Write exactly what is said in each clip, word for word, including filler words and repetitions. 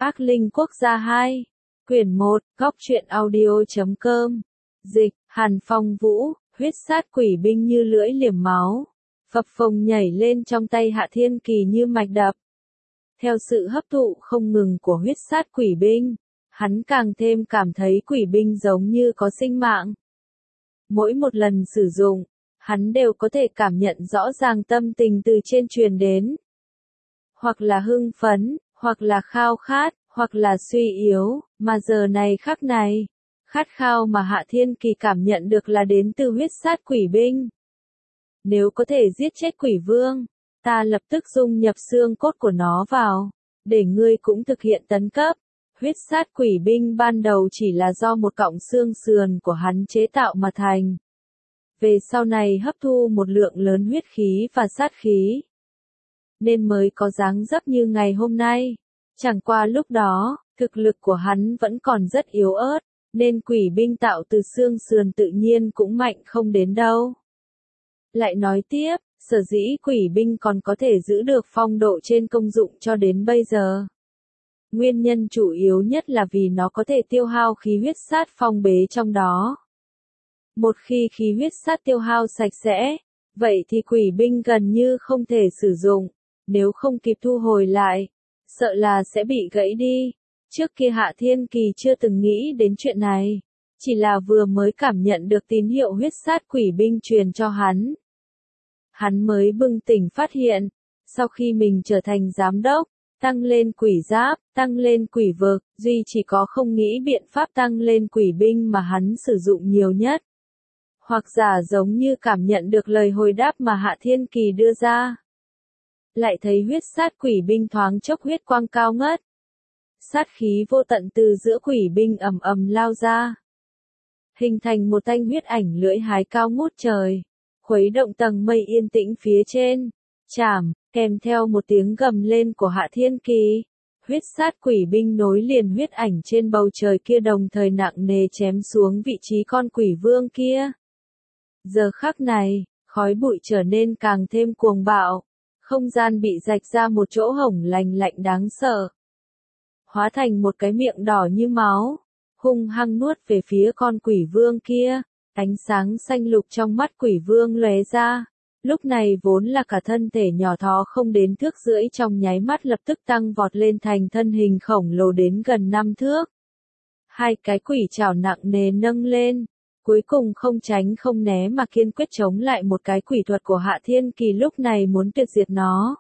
Ác Linh Quốc gia hai. Quyển một, góc truyện audio chấm com. Dịch, Hàn Phong Vũ, huyết sát quỷ binh như lưỡi liềm máu. Phập phồng nhảy lên trong tay Hạ Thiên Kỳ như mạch đập. Theo sự hấp thụ không ngừng của huyết sát quỷ binh, hắn càng thêm cảm thấy quỷ binh giống như có sinh mạng. Mỗi một lần sử dụng, hắn đều có thể cảm nhận rõ ràng tâm tình từ trên truyền đến. Hoặc là hưng phấn, hoặc là khao khát, hoặc là suy yếu, mà giờ này khắc này, khát khao mà Hạ Thiên Kỳ cảm nhận được là đến từ huyết sát quỷ binh. Nếu có thể giết chết quỷ vương, ta lập tức dung nhập xương cốt của nó vào, để ngươi cũng thực hiện tấn cấp. Huyết sát quỷ binh ban đầu chỉ là do một cọng xương sườn của hắn chế tạo mà thành. Về sau này hấp thu một lượng lớn huyết khí và sát khí, nên mới có dáng dấp như ngày hôm nay. Chẳng qua lúc đó, thực lực của hắn vẫn còn rất yếu ớt, nên quỷ binh tạo từ xương sườn tự nhiên cũng mạnh không đến đâu. Lại nói tiếp, sở dĩ quỷ binh còn có thể giữ được phong độ trên công dụng cho đến bây giờ. Nguyên nhân chủ yếu nhất là vì nó có thể tiêu hao khí huyết sát phong bế trong đó. Một khi khí huyết sát tiêu hao sạch sẽ, vậy thì quỷ binh gần như không thể sử dụng, nếu không kịp thu hồi lại, sợ là sẽ bị gãy đi. Trước kia Hạ Thiên Kỳ chưa từng nghĩ đến chuyện này, chỉ là vừa mới cảm nhận được tín hiệu huyết sát quỷ binh truyền cho hắn. Hắn mới bừng tỉnh phát hiện, sau khi mình trở thành giám đốc, tăng lên quỷ giáp, tăng lên quỷ vực, duy chỉ có không nghĩ biện pháp tăng lên quỷ binh mà hắn sử dụng nhiều nhất. Hoặc giả giống như cảm nhận được lời hồi đáp mà Hạ Thiên Kỳ đưa ra. Lại thấy huyết sát quỷ binh thoáng chốc huyết quang cao ngất. Sát khí vô tận từ giữa quỷ binh ầm ầm lao ra. Hình thành một thanh huyết ảnh lưỡi hái cao ngút trời, khuấy động tầng mây yên tĩnh phía trên. Chảm, kèm theo một tiếng gầm lên của Hạ Thiên Kỳ. Huyết sát quỷ binh nối liền huyết ảnh trên bầu trời kia đồng thời nặng nề chém xuống vị trí con quỷ vương kia. Giờ khắc này, khói bụi trở nên càng thêm cuồng bạo. Không gian bị rạch ra một chỗ hổng lành lạnh đáng sợ. Hóa thành một cái miệng đỏ như máu, hung hăng nuốt về phía con quỷ vương kia. Ánh sáng xanh lục trong mắt quỷ vương lóe ra. Lúc này vốn là cả thân thể nhỏ thó không đến thước rưỡi trong nháy mắt lập tức tăng vọt lên thành thân hình khổng lồ đến gần năm thước. Hai cái quỷ trảo nặng nề nâng lên. Cuối cùng không tránh không né mà kiên quyết chống lại một cái quỷ thuật của Hạ Thiên Kỳ lúc này muốn tuyệt diệt nó.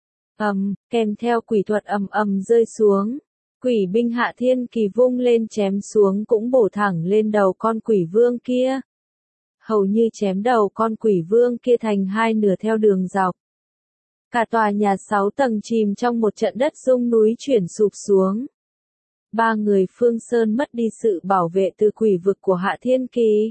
Ầm, kèm theo quỷ thuật ầm ầm rơi xuống. Quỷ binh Hạ Thiên Kỳ vung lên chém xuống cũng bổ thẳng lên đầu con quỷ vương kia. Hầu như chém đầu con quỷ vương kia thành hai nửa theo đường dọc. Cả tòa nhà sáu tầng chìm trong một trận đất rung núi chuyển sụp xuống. Ba người Phương Sơn mất đi sự bảo vệ từ quỷ vực của Hạ Thiên Kỳ.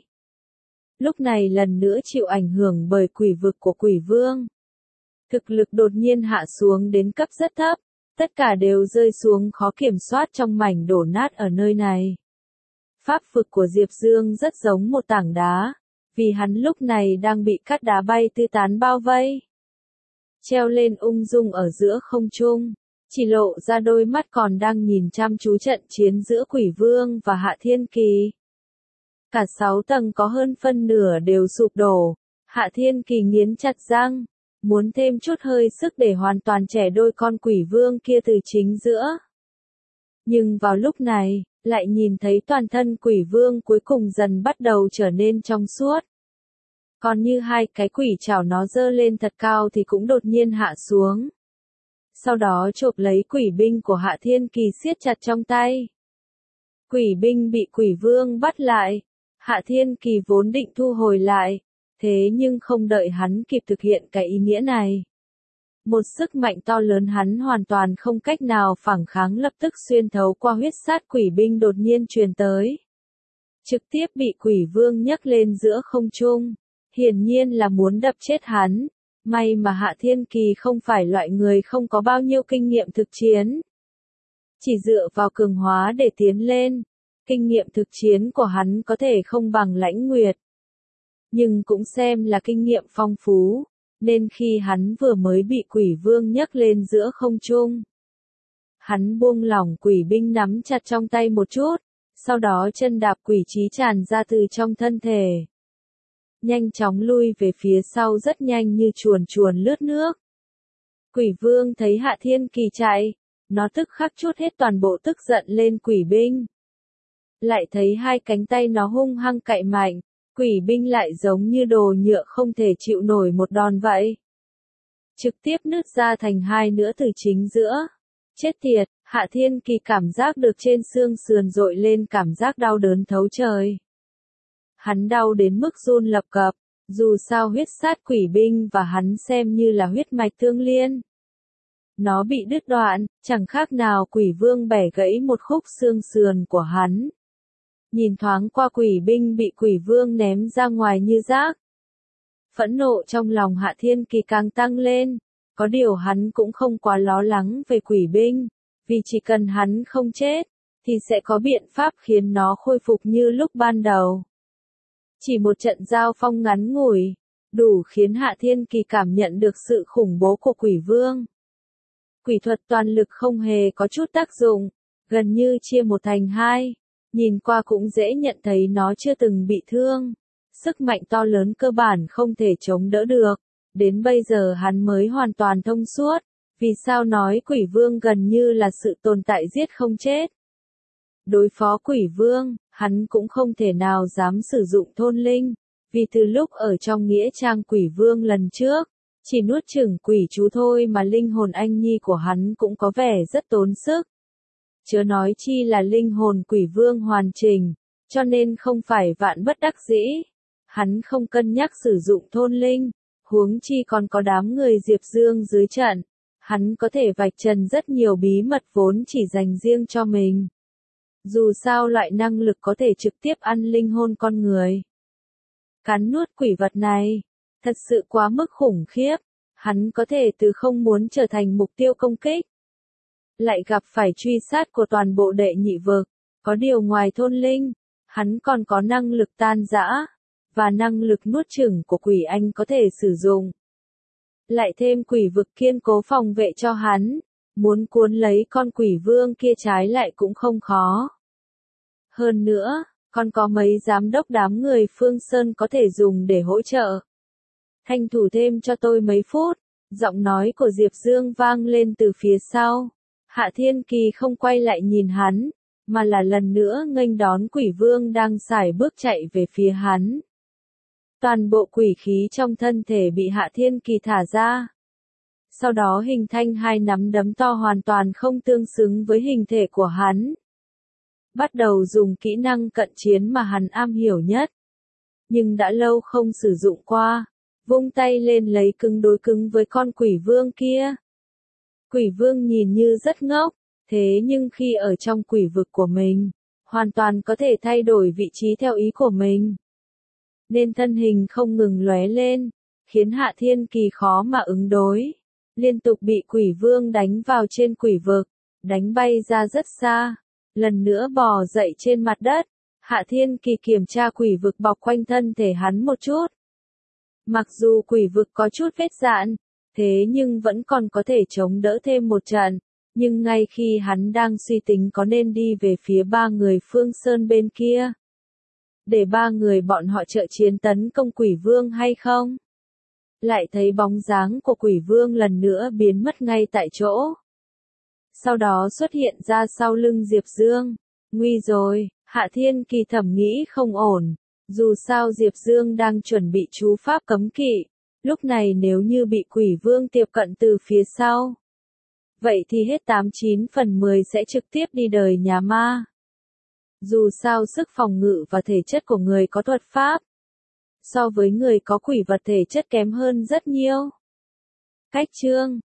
Lúc này lần nữa chịu ảnh hưởng bởi quỷ vực của quỷ vương. Thực lực đột nhiên hạ xuống đến cấp rất thấp, tất cả đều rơi xuống khó kiểm soát trong mảnh đổ nát ở nơi này. Pháp vực của Diệp Dương rất giống một tảng đá, vì hắn lúc này đang bị cát đá bay tứ tán bao vây. Treo lên ung dung ở giữa không trung. Chỉ lộ ra đôi mắt còn đang nhìn chăm chú trận chiến giữa quỷ vương và Hạ Thiên Kỳ. Cả sáu tầng có hơn phân nửa đều sụp đổ. Hạ Thiên Kỳ nghiến chặt răng, muốn thêm chút hơi sức để hoàn toàn chẻ đôi con quỷ vương kia từ chính giữa. Nhưng vào lúc này, lại nhìn thấy toàn thân quỷ vương cuối cùng dần bắt đầu trở nên trong suốt. Còn như hai cái quỷ chảo nó giơ lên thật cao thì cũng đột nhiên hạ xuống. Sau đó chộp lấy quỷ binh của Hạ Thiên Kỳ siết chặt trong tay. Quỷ binh bị quỷ vương bắt lại. Hạ Thiên Kỳ vốn định thu hồi lại. Thế nhưng không đợi hắn kịp thực hiện cái ý nghĩa này. Một sức mạnh to lớn hắn hoàn toàn không cách nào phản kháng lập tức xuyên thấu qua huyết sát quỷ binh đột nhiên truyền tới. Trực tiếp bị quỷ vương nhấc lên giữa không trung. Hiển nhiên là muốn đập chết hắn. May mà Hạ Thiên Kỳ không phải loại người không có bao nhiêu kinh nghiệm thực chiến. Chỉ dựa vào cường hóa để tiến lên. Kinh nghiệm thực chiến của hắn có thể không bằng Lãnh Nguyệt. Nhưng cũng xem là kinh nghiệm phong phú. Nên khi hắn vừa mới bị quỷ vương nhấc lên giữa không trung. Hắn buông lỏng quỷ binh nắm chặt trong tay một chút, sau đó chân đạp quỷ trí tràn ra từ trong thân thể. Nhanh chóng lui về phía sau rất nhanh như chuồn chuồn lướt nước. Quỷ vương thấy Hạ Thiên Kỳ chạy, nó tức khắc chút hết toàn bộ tức giận lên quỷ binh. Lại thấy hai cánh tay nó hung hăng cạy mạnh, quỷ binh lại giống như đồ nhựa không thể chịu nổi một đòn vậy. Trực tiếp nứt ra thành hai nữa từ chính giữa. Chết tiệt, Hạ Thiên Kỳ cảm giác được trên xương sườn dội lên cảm giác đau đớn thấu trời. Hắn đau đến mức run lập cập, dù sao huyết sát quỷ binh và hắn xem như là huyết mạch tương liên. Nó bị đứt đoạn, chẳng khác nào quỷ vương bẻ gãy một khúc xương sườn của hắn. Nhìn thoáng qua quỷ binh bị quỷ vương ném ra ngoài như rác. Phẫn nộ trong lòng Hạ Thiên Kỳ càng tăng lên, có điều hắn cũng không quá lo lắng về quỷ binh, vì chỉ cần hắn không chết, thì sẽ có biện pháp khiến nó khôi phục như lúc ban đầu. Chỉ một trận giao phong ngắn ngủi, đủ khiến Hạ Thiên Kỳ cảm nhận được sự khủng bố của quỷ vương. Quỷ thuật toàn lực không hề có chút tác dụng, gần như chia một thành hai, nhìn qua cũng dễ nhận thấy nó chưa từng bị thương. Sức mạnh to lớn cơ bản không thể chống đỡ được, đến bây giờ hắn mới hoàn toàn thông suốt, vì sao nói quỷ vương gần như là sự tồn tại giết không chết. Đối phó quỷ vương, hắn cũng không thể nào dám sử dụng thôn linh, vì từ lúc ở trong nghĩa trang quỷ vương lần trước, chỉ nuốt chửng quỷ chú thôi mà linh hồn anh nhi của hắn cũng có vẻ rất tốn sức. Chớ nói chi là linh hồn quỷ vương hoàn chỉnh, cho nên không phải vạn bất đắc dĩ. Hắn không cân nhắc sử dụng thôn linh, huống chi còn có đám người Diệp Dương dưới trận. Hắn có thể vạch trần rất nhiều bí mật vốn chỉ dành riêng cho mình. Dù sao loại năng lực có thể trực tiếp ăn linh hồn con người. Cắn nuốt quỷ vật này, thật sự quá mức khủng khiếp. Hắn có thể từ không muốn trở thành mục tiêu công kích. Lại gặp phải truy sát của toàn bộ đệ nhị vực. Có điều ngoài thôn linh, hắn còn có năng lực tan rã, và năng lực nuốt chửng của quỷ anh có thể sử dụng. Lại thêm quỷ vực kiên cố phòng vệ cho hắn, muốn cuốn lấy con quỷ vương kia trái lại cũng không khó. Hơn nữa, còn có mấy giám đốc đám người Phương Sơn có thể dùng để hỗ trợ. Thanh thủ thêm cho tôi mấy phút, giọng nói của Diệp Dương vang lên từ phía sau. Hạ Thiên Kỳ không quay lại nhìn hắn, mà là lần nữa nghênh đón quỷ vương đang sải bước chạy về phía hắn. Toàn bộ quỷ khí trong thân thể bị Hạ Thiên Kỳ thả ra. Sau đó hình thành hai nắm đấm to hoàn toàn không tương xứng với hình thể của hắn. Bắt đầu dùng kỹ năng cận chiến mà hắn am hiểu nhất. Nhưng đã lâu không sử dụng qua, vung tay lên lấy cứng đối cứng với con quỷ vương kia. Quỷ vương nhìn như rất ngốc, thế nhưng khi ở trong quỷ vực của mình, hoàn toàn có thể thay đổi vị trí theo ý của mình. Nên thân hình không ngừng lóe lên, khiến Hạ Thiên Kỳ khó mà ứng đối. Liên tục bị quỷ vương đánh vào trên quỷ vực, đánh bay ra rất xa. Lần nữa bò dậy trên mặt đất, Hạ Thiên Kỳ kiểm tra quỷ vực bọc quanh thân thể hắn một chút. Mặc dù quỷ vực có chút vết dạn, thế nhưng vẫn còn có thể chống đỡ thêm một trận. Nhưng ngay khi hắn đang suy tính có nên đi về phía ba người Phương Sơn bên kia, để ba người bọn họ trợ chiến tấn công quỷ vương hay không, lại thấy bóng dáng của quỷ vương lần nữa biến mất ngay tại chỗ. Sau đó xuất hiện ra sau lưng Diệp Dương. Nguy rồi, Hạ Thiên Kỳ thầm nghĩ không ổn. Dù sao Diệp Dương đang chuẩn bị chú pháp cấm kỵ. Lúc này nếu như bị quỷ vương tiếp cận từ phía sau, vậy thì hết tám chín phần mười sẽ trực tiếp đi đời nhà ma. Dù sao sức phòng ngự và thể chất của người có thuật pháp, so với người có quỷ vật thể chất kém hơn rất nhiều. Cách chương